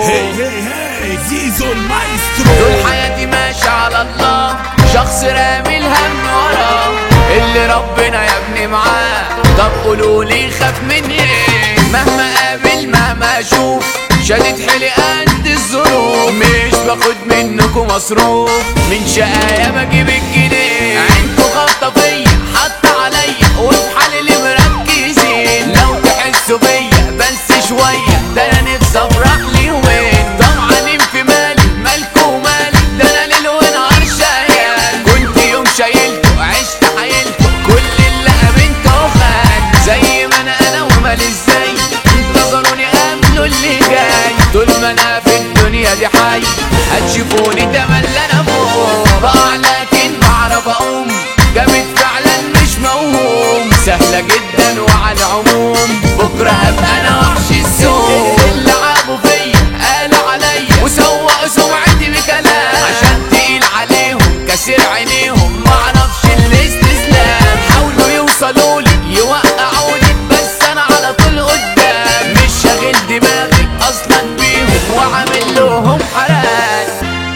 هي زيزو المايسترو. طول حياتي ماشي على الله، شخص رامي الهم وراه، اللي ربنا يا ابني معاه. طب قولولي خاف من ايه؟ مهما قابل مهما اشوف، شدت حيلي قد الظروف، مش باخد منكم مصروف، من شقايا بجيب الجنيه. عينكوا خابطة فيا حاطة عليا، وفي حالي اللي مركزين. لو تحسوا بيا بس شوية، ده انا نفسي افرح لي وين. طمعانين في مالي مالكوا مالي، ده انا ليل ونهار شقيان. كنت يوم شايلته عشت حيلته، كل اللي قابلته خان. زي ما انا ومال ازاي، انتظروني قبلوا اللي جاي. طول ما انا في الدنيا دي حي، هتشوفوني تملى انا فوق. بقع لكن بعرف اقوم، جامد فعلا مش موهوم. سهلة جدا وعلى العموم، بكرة هبقى انا وحش السوق. اللي عابوا فيا قالوا عليا، وسوقوا سمعتي بكلام، عشان تقيل عليهم كسر عينيهم. معرفش الاستسلام، حاولوا يوصلولي يوقعوني، بس انا على طول قدام. مش شاغل دماغي اصلا بيهم، وعامل لهم حرام.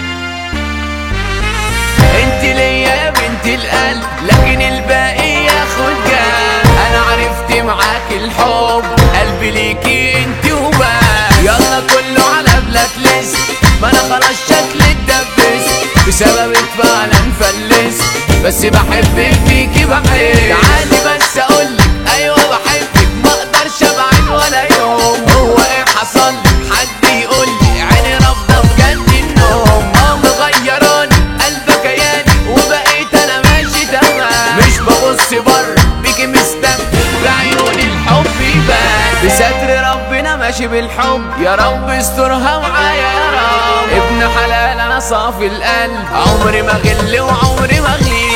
انت ليا يا بنت القلب، لكن الباقي ياخد جنب. انا عرفت معاك الحب، قلبي ليكي انت وبس. يلا كله على بلاك ليست، ما انا خلاص شكلي اتدبس. بسببك فعلا فلست، بس بحبك فيكي بحب. تعالي بس اقولك ايوه بحبك، ما اقدرش ابعد ولا يوم. هو ايه حصل حد يقولي، عيني رافضه بجد النوم. مغيراني قلبك كياني، وبقيت انا ماشي تمام. مش ببص بره بيكي مستمتع، بعيوني الحب يبان. بستر ربنا ماشي بالحب، يا رب استرها معايا يا رب. ابن حلال انا صافي القلب، عمري ما غل وعمري ما غلي.